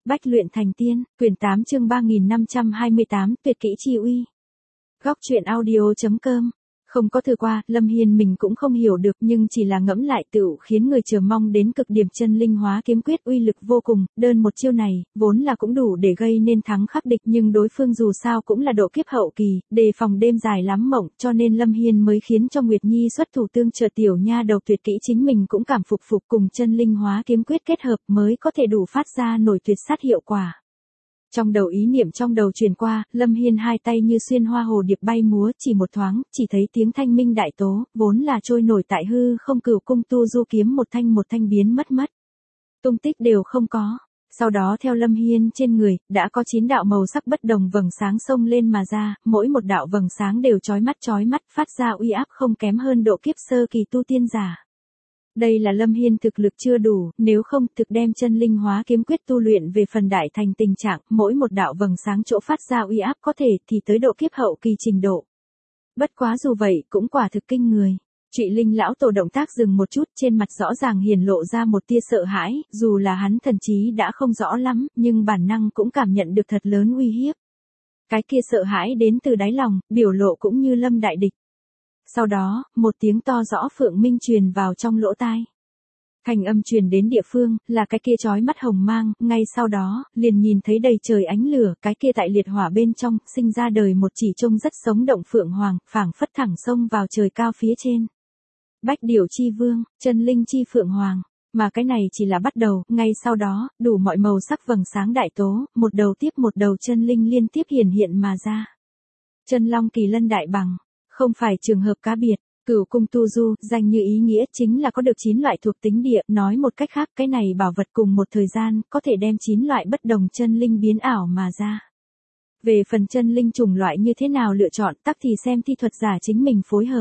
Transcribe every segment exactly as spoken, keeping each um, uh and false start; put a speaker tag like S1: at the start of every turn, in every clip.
S1: Bách luyện thành tiên, quyển tám chương ba nghìn năm trăm hai mươi tám, tuyệt kỹ chi uy. Góc truyện audio.com. Không có thử qua, Lâm Hiên mình cũng không hiểu được, nhưng chỉ là ngẫm lại tựu khiến người chờ mong đến cực điểm. Chân linh hóa kiếm quyết uy lực vô cùng, đơn một chiêu này, vốn là cũng đủ để gây nên thắng khắc địch, nhưng đối phương dù sao cũng là độ kiếp hậu kỳ, đề phòng đêm dài lắm mộng, cho nên Lâm Hiên mới khiến cho Nguyệt Nhi xuất thủ tương trợ. Tiểu nha đầu tuyệt kỹ chính mình cũng cảm phục phục, cùng chân linh hóa kiếm quyết kết hợp mới có thể đủ phát ra nổi tuyệt sát hiệu quả. Trong đầu ý niệm trong đầu truyền qua, Lâm Hiên hai tay như xuyên hoa hồ điệp bay múa, chỉ một thoáng, chỉ thấy tiếng thanh minh đại tố, vốn là trôi nổi tại hư không cửu cung tu du kiếm một thanh một thanh biến mất mất. Tung tích đều không có. Sau đó theo Lâm Hiên trên người, đã có chín đạo màu sắc bất đồng vầng sáng xông lên mà ra, mỗi một đạo vầng sáng đều chói mắt chói mắt, phát ra uy áp không kém hơn độ kiếp sơ kỳ tu tiên giả. Đây là Lâm Hiên thực lực chưa đủ, nếu không thực đem chân linh hóa kiếm quyết tu luyện về phần đại thành tình trạng, mỗi một đạo vầng sáng chỗ phát ra uy áp có thể thì tới độ kiếp hậu kỳ trình độ. Bất quá dù vậy cũng quả thực kinh người. Trụy Linh lão tổ động tác dừng một chút, trên mặt rõ ràng hiển lộ ra một tia sợ hãi, dù là hắn thần trí đã không rõ lắm, nhưng bản năng cũng cảm nhận được thật lớn uy hiếp. Cái kia sợ hãi đến từ đáy lòng, biểu lộ cũng như lâm đại địch. Sau đó, một tiếng to rõ phượng minh truyền vào trong lỗ tai. Thanh âm truyền đến địa phương, là cái kia chói mắt hồng mang, ngay sau đó, liền nhìn thấy đầy trời ánh lửa, cái kia tại liệt hỏa bên trong, sinh ra đời một chỉ trông rất sống động phượng hoàng, phảng phất thẳng sông vào trời cao phía trên. Bách điểu chi vương, chân linh chi phượng hoàng, mà cái này chỉ là bắt đầu, ngay sau đó, đủ mọi màu sắc vầng sáng đại tố, một đầu tiếp một đầu chân linh liên tiếp hiển hiện mà ra. Chân long kỳ lân đại bằng. Không phải trường hợp cá biệt, cửu cung tu du, danh như ý nghĩa chính là có được chín loại thuộc tính địa, nói một cách khác cái này bảo vật cùng một thời gian, có thể đem chín loại bất đồng chân linh biến ảo mà ra. Về phần chân linh chủng loại như thế nào lựa chọn, tắc thì xem thi thuật giả chính mình phối hợp.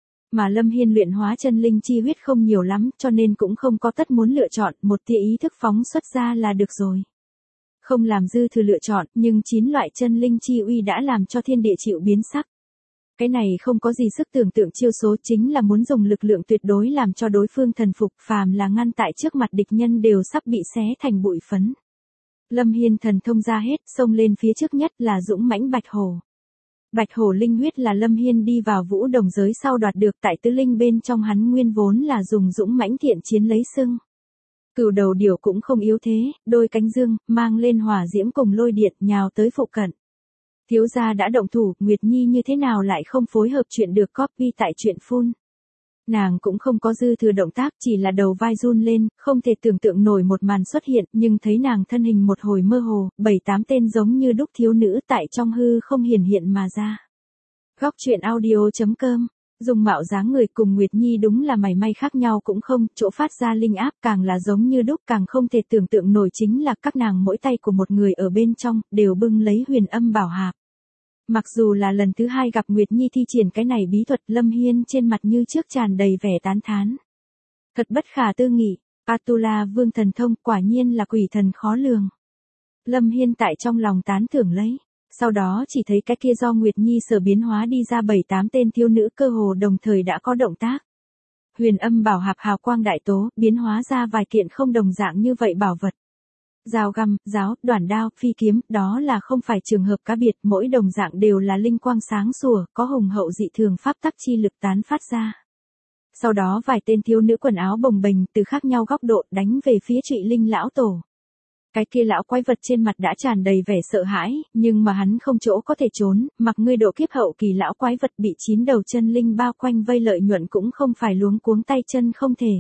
S1: Mà Lâm Hiên luyện hóa chân linh chi huyết không nhiều lắm, cho nên cũng không có tất muốn lựa chọn, một tia ý thức phóng xuất ra là được rồi. Không làm dư thừa lựa chọn, nhưng chín loại chân linh chi uy đã làm cho thiên địa chịu biến sắc. Cái này không có gì sức tưởng tượng chiêu số, chính là muốn dùng lực lượng tuyệt đối làm cho đối phương thần phục, phàm là ngăn tại trước mặt địch nhân đều sắp bị xé thành bụi phấn. Lâm Hiên thần thông ra hết, xông lên phía trước nhất là dũng mãnh bạch hổ. Bạch hổ linh huyết là Lâm Hiên đi vào vũ đồng giới sau đoạt được, tại tứ linh bên trong hắn nguyên vốn là dùng dũng mãnh thiện chiến lấy xưng. Cửu đầu điểu cũng không yếu thế, đôi cánh dương, mang lên hỏa diễm cùng lôi điện nhào tới phụ cận. Thiếu gia đã động thủ, Nguyệt Nhi như thế nào lại không phối hợp chuyện được copy tại chuyện phun. Nàng cũng không có dư thừa động tác, chỉ là đầu vai run lên, không thể tưởng tượng nổi một màn xuất hiện, nhưng thấy nàng thân hình một hồi mơ hồ, bảy tám tên giống như đúc thiếu nữ tại trong hư không hiển hiện mà ra. Góc truyện audio.com. Dùng mạo dáng người cùng Nguyệt Nhi đúng là mảy may khác nhau cũng không, chỗ phát ra linh áp càng là giống như đúc, càng không thể tưởng tượng nổi chính là các nàng mỗi tay của một người ở bên trong, đều bưng lấy huyền âm bảo hạp. Mặc dù là lần thứ hai gặp Nguyệt Nhi thi triển cái này bí thuật, Lâm Hiên trên mặt như trước tràn đầy vẻ tán thán. Thật bất khả tư nghị, Atula vương thần thông quả nhiên là quỷ thần khó lường. Lâm Hiên tại trong lòng tán thưởng lấy. Sau đó chỉ thấy cái kia do Nguyệt Nhi sở biến hóa đi ra bảy tám tên thiếu nữ cơ hồ đồng thời đã có động tác. Huyền âm bảo hạp hào quang đại tố, biến hóa ra vài kiện không đồng dạng như vậy bảo vật. Dao găm, giáo, đoản đao, phi kiếm, đó là không phải trường hợp cá biệt, mỗi đồng dạng đều là linh quang sáng sủa, có hùng hậu dị thường pháp tắc chi lực tán phát ra. Sau đó vài tên thiếu nữ quần áo bồng bềnh từ khác nhau góc độ đánh về phía Trụy Linh lão tổ. Cái kia lão quái vật trên mặt đã tràn đầy vẻ sợ hãi, nhưng mà hắn không chỗ có thể trốn, mặc ngươi độ kiếp hậu kỳ lão quái vật bị chín đầu chân linh bao quanh vây lợi nhuận cũng không phải luống cuống tay chân không thể.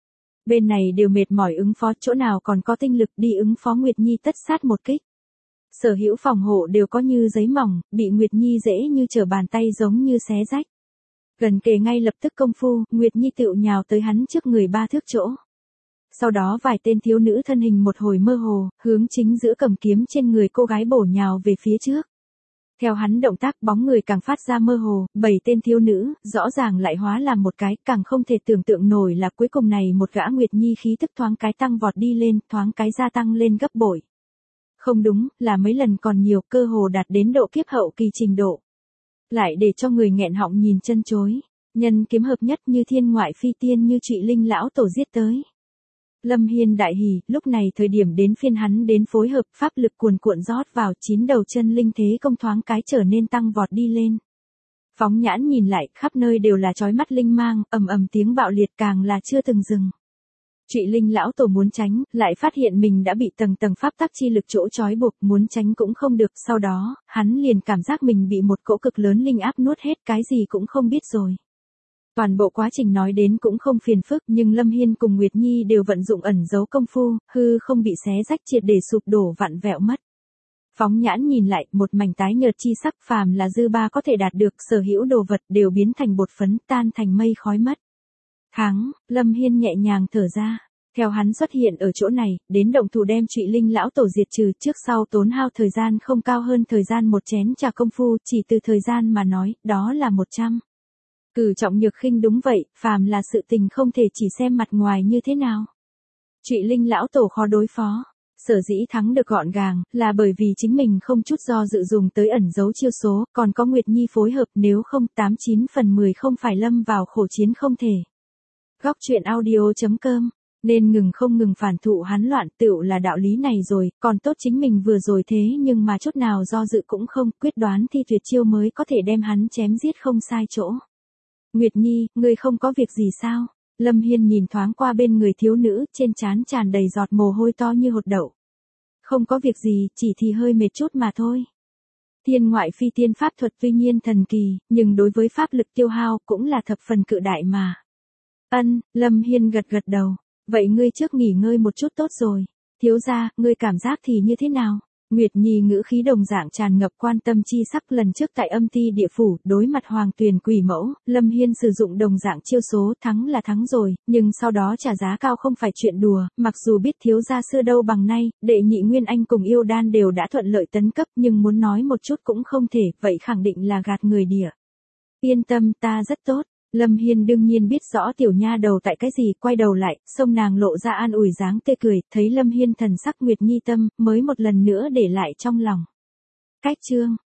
S1: Bên này đều mệt mỏi ứng phó, chỗ nào còn có tinh lực đi ứng phó Nguyệt Nhi tất sát một kích. Sở hữu phòng hộ đều có như giấy mỏng, bị Nguyệt Nhi dễ như trở bàn tay giống như xé rách. Gần kề ngay lập tức công phu, Nguyệt Nhi tựu nhào tới hắn trước người ba thước chỗ. Sau đó vài tên thiếu nữ thân hình một hồi mơ hồ, hướng chính giữa cầm kiếm trên người cô gái bổ nhào về phía trước. Theo hắn động tác bóng người càng phát ra mơ hồ, bảy tên thiếu nữ, rõ ràng lại hóa làm một cái, càng không thể tưởng tượng nổi là cuối cùng này một gã Nguyệt Nhi khí tức thoáng cái tăng vọt đi lên, thoáng cái gia tăng lên gấp bội. Không đúng, là mấy lần còn nhiều, cơ hồ đạt đến độ kiếp hậu kỳ trình độ. Lại để cho người nghẹn họng nhìn chân chối, nhân kiếm hợp nhất như thiên ngoại phi tiên như Trụy Linh lão tổ giết tới. Lâm Hiên đại hỉ, lúc này thời điểm đến phiên hắn đến phối hợp, pháp lực cuồn cuộn rót vào, chín đầu chân linh thế công thoáng cái trở nên tăng vọt đi lên. Phóng nhãn nhìn lại, khắp nơi đều là chói mắt linh mang, ầm ầm tiếng bạo liệt càng là chưa từng dừng. Trụy Linh lão tổ muốn tránh, lại phát hiện mình đã bị tầng tầng pháp tắc chi lực chỗ trói buộc, muốn tránh cũng không được, sau đó, hắn liền cảm giác mình bị một cỗ cực lớn linh áp nuốt hết, cái gì cũng không biết rồi. Toàn bộ quá trình nói đến cũng không phiền phức, nhưng Lâm Hiên cùng Nguyệt Nhi đều vận dụng ẩn dấu công phu, hư không bị xé rách triệt để sụp đổ vặn vẹo mất. Phóng nhãn nhìn lại, một mảnh tái nhợt chi sắc, phàm là dư ba có thể đạt được, sở hữu đồ vật đều biến thành bột phấn, tan thành mây khói mất. Thắng, Lâm Hiên nhẹ nhàng thở ra. Theo hắn xuất hiện ở chỗ này, đến động thủ đem Trụy Linh lão tổ diệt trừ, trước sau tốn hao thời gian không cao hơn thời gian một chén trà công phu, chỉ từ thời gian mà nói, đó là một trăm. Cử trọng nhược khinh đúng vậy, phàm là sự tình không thể chỉ xem mặt ngoài như thế nào. Trụy Linh lão tổ khó đối phó. Sở dĩ thắng được gọn gàng, là bởi vì chính mình không chút do dự dùng tới ẩn dấu chiêu số, còn có Nguyệt Nhi phối hợp, nếu không tám chín phần mười không phải lâm vào khổ chiến không thể. Góc truyện audio chấm com, nên ngừng không ngừng phản thụ hắn loạn, tựu là đạo lý này rồi, còn tốt chính mình vừa rồi thế nhưng mà chút nào do dự cũng không, quyết đoán thi tuyệt chiêu mới có thể đem hắn chém giết không sai chỗ. Nguyệt Nhi, ngươi không có việc gì sao? Lâm Hiên nhìn thoáng qua bên người thiếu nữ, trên trán tràn đầy giọt mồ hôi to như hột đậu. Không có việc gì, chỉ thì hơi mệt chút mà thôi. Thiên ngoại phi tiên pháp thuật tuy nhiên thần kỳ, nhưng đối với pháp lực tiêu hao cũng là thập phần cự đại mà. Ân, Lâm Hiên gật gật đầu. Vậy ngươi trước nghỉ ngơi một chút tốt rồi. Thiếu gia, ngươi cảm giác thì như thế nào? Nguyệt Nhi ngữ khí đồng dạng tràn ngập quan tâm chi sắc, lần trước tại âm ti địa phủ, đối mặt Hoàng Tuyền quỷ mẫu, Lâm Hiên sử dụng đồng dạng chiêu số, thắng là thắng rồi, nhưng sau đó trả giá cao không phải chuyện đùa, mặc dù biết thiếu gia xưa đâu bằng nay, đệ nhị Nguyên Anh cùng yêu đan đều đã thuận lợi tấn cấp, nhưng muốn nói một chút cũng không thể, vậy khẳng định là gạt người địa. Yên tâm, ta rất tốt. Lâm Hiên đương nhiên biết rõ tiểu nha đầu tại cái gì, quay đầu lại, xông nàng lộ ra an ủi dáng tươi cười, thấy Lâm Hiên thần sắc Nguyệt Nhi tâm, mới một lần nữa để lại trong lòng. Cách chương